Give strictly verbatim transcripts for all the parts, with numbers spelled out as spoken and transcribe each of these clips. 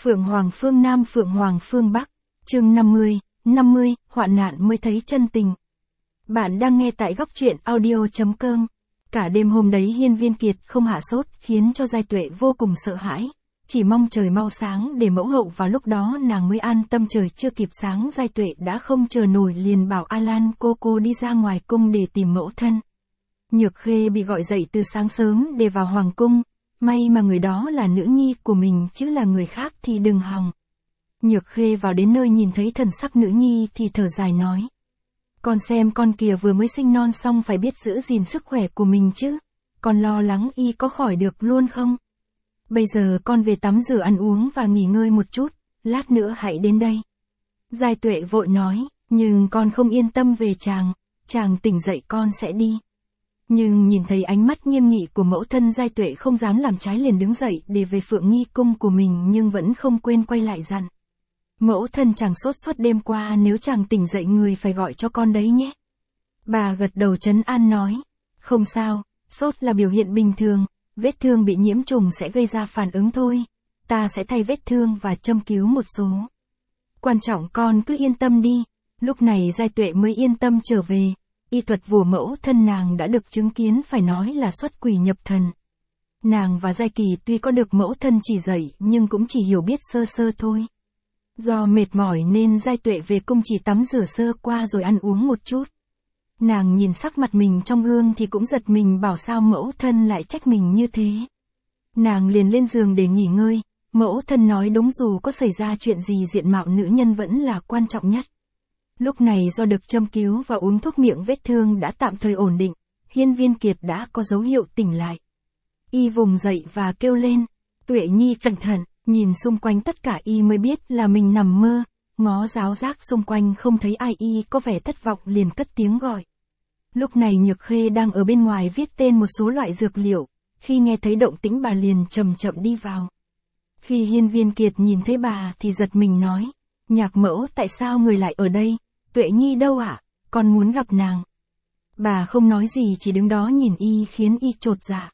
Phượng Hoàng phương Nam Phượng Hoàng phương Bắc, chương năm mươi, năm mươi, hoạn nạn mới thấy chân tình. Bạn đang nghe tại góc truyện audio chấm com. Cả đêm hôm đấy Hiên Viên Kiệt không hạ sốt, khiến cho Giai Tuệ vô cùng sợ hãi. Chỉ mong trời mau sáng để mẫu hậu vào lúc đó nàng mới an tâm. Trời chưa kịp sáng Giai Tuệ đã không chờ nổi liền bảo A Lan cô cô đi ra ngoài cung để tìm mẫu thân. Nhược Khê bị gọi dậy từ sáng sớm để vào hoàng cung. May mà người đó là nữ nhi của mình chứ là người khác thì đừng hòng. Nhược Khê vào đến nơi nhìn thấy thần sắc nữ nhi thì thở dài nói. Con xem con kìa vừa mới sinh non xong phải biết giữ gìn sức khỏe của mình chứ. Con lo lắng y có khỏi được luôn không? Bây giờ con về tắm rửa ăn uống và nghỉ ngơi một chút, lát nữa hãy đến đây. Giai Tuệ vội nói, nhưng con không yên tâm về chàng, chàng tỉnh dậy con sẽ đi. Nhưng nhìn thấy ánh mắt nghiêm nghị của mẫu thân Giai Tuệ không dám làm trái liền đứng dậy để về Phượng Nghi cung của mình nhưng vẫn không quên quay lại dặn. Mẫu thân chàng sốt suốt đêm qua nếu chàng tỉnh dậy người phải gọi cho con đấy nhé. Bà gật đầu trấn an nói, không sao, sốt là biểu hiện bình thường, vết thương bị nhiễm trùng sẽ gây ra phản ứng thôi, ta sẽ thay vết thương và châm cứu một số. Quan trọng con cứ yên tâm đi, lúc này Giai Tuệ mới yên tâm trở về. Y thuật của mẫu thân nàng đã được chứng kiến phải nói là xuất quỷ nhập thần. Nàng và Giai Kỳ tuy có được mẫu thân chỉ dạy nhưng cũng chỉ hiểu biết sơ sơ thôi. Do mệt mỏi nên Giai Tuệ về cung chỉ tắm rửa sơ qua rồi ăn uống một chút. Nàng nhìn sắc mặt mình trong gương thì cũng giật mình bảo sao mẫu thân lại trách mình như thế. Nàng liền lên giường để nghỉ ngơi, mẫu thân nói đúng dù có xảy ra chuyện gì diện mạo nữ nhân vẫn là quan trọng nhất. Lúc này do được châm cứu và uống thuốc miệng vết thương đã tạm thời ổn định, Hiên Viên Kiệt đã có dấu hiệu tỉnh lại. Y vùng dậy và kêu lên, Tuệ Nhi cẩn thận, nhìn xung quanh tất cả y mới biết là mình nằm mơ, ngó giáo giác xung quanh không thấy ai y có vẻ thất vọng liền cất tiếng gọi. Lúc này Nhược Khê đang ở bên ngoài viết tên một số loại dược liệu, khi nghe thấy động tĩnh bà liền chậm chậm đi vào. Khi Hiên Viên Kiệt nhìn thấy bà thì giật mình nói, Nhạc mẫu tại sao người lại ở đây? Tuệ Nhi đâu ạ? À? Con muốn gặp nàng. Bà không nói gì chỉ đứng đó nhìn y khiến y chột dạ.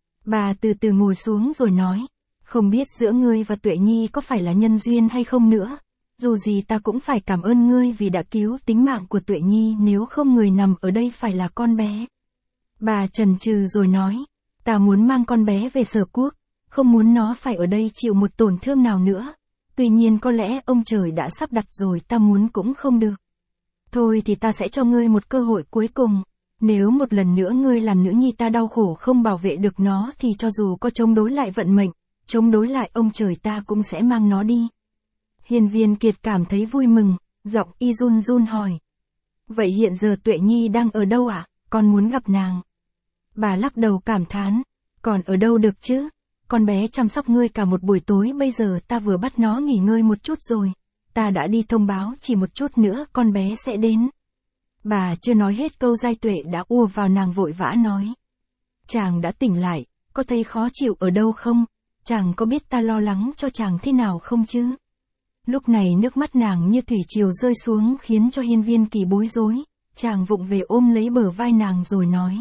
Bà từ từ ngồi xuống rồi nói, không biết giữa ngươi và Tuệ Nhi có phải là nhân duyên hay không nữa. Dù gì ta cũng phải cảm ơn ngươi vì đã cứu tính mạng của Tuệ Nhi, nếu không người nằm ở đây phải là con bé. Bà chần chừ rồi nói, ta muốn mang con bé về Sở Quốc, không muốn nó phải ở đây chịu một tổn thương nào nữa. Tuy nhiên có lẽ ông trời đã sắp đặt rồi, ta muốn cũng không được. Thôi thì ta sẽ cho ngươi một cơ hội cuối cùng. Nếu một lần nữa ngươi làm nữ nhi ta đau khổ không bảo vệ được nó thì cho dù có chống đối lại vận mệnh, chống đối lại ông trời ta cũng sẽ mang nó đi. Hiên Viên Kiệt cảm thấy vui mừng, giọng y run run hỏi. Vậy hiện giờ Tuệ Nhi đang ở đâu ạ? À? Con muốn gặp nàng. Bà lắc đầu cảm thán. Còn ở đâu được chứ? Con bé chăm sóc ngươi cả một buổi tối, bây giờ ta vừa bắt nó nghỉ ngơi một chút rồi. Ta đã đi thông báo chỉ một chút nữa con bé sẽ đến. Bà chưa nói hết câu Giai Tuệ đã ùa vào nàng vội vã nói. Chàng đã tỉnh lại, có thấy khó chịu ở đâu không? Chàng có biết ta lo lắng cho chàng thế nào không chứ? Lúc này nước mắt nàng như thủy triều rơi xuống khiến cho Hiên Viên Kỳ bối rối. Chàng vụng về ôm lấy bờ vai nàng rồi nói.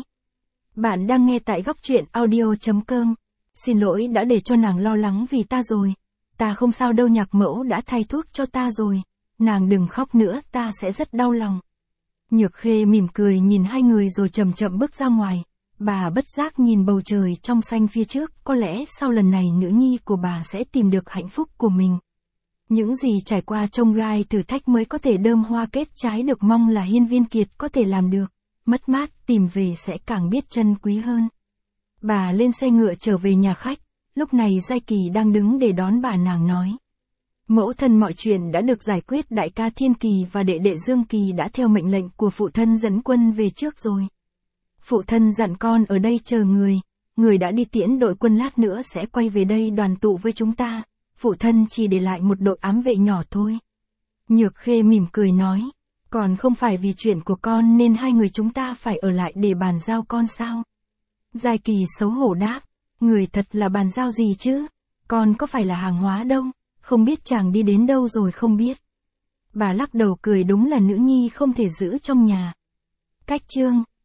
Bạn đang nghe tại góc truyện audio chấm com. Xin lỗi đã để cho nàng lo lắng vì ta rồi. Ta không sao đâu, Nhạc mẫu đã thay thuốc cho ta rồi. Nàng đừng khóc nữa, ta sẽ rất đau lòng. Nhược Khê mỉm cười nhìn hai người rồi chậm chậm bước ra ngoài. Bà bất giác nhìn bầu trời trong xanh phía trước, có lẽ sau lần này nữ nhi của bà sẽ tìm được hạnh phúc của mình. Những gì trải qua chông gai thử thách mới có thể đơm hoa kết trái được, mong là Hiên Viên Kiệt có thể làm được. Mất mát tìm về sẽ càng biết trân quý hơn. Bà lên xe ngựa trở về nhà khách. Lúc này Giai Kỳ đang đứng để đón bà, nàng nói. Mẫu thân mọi chuyện đã được giải quyết, đại ca Thiên Kỳ và đệ đệ Dương Kỳ đã theo mệnh lệnh của phụ thân dẫn quân về trước rồi. Phụ thân dặn con ở đây chờ người, người đã đi tiễn đội quân, lát nữa sẽ quay về đây đoàn tụ với chúng ta. Phụ thân chỉ để lại một đội ám vệ nhỏ thôi. Nhược Khê mỉm cười nói, còn không phải vì chuyện của con nên hai người chúng ta phải ở lại để bàn giao con sao? Giai Kỳ xấu hổ đáp. Người thật là bàn giao gì chứ? Con có phải là hàng hóa đâu, không biết chàng đi đến đâu rồi không biết. Bà lắc đầu cười, đúng là nữ nhi không thể giữ trong nhà. Cách chương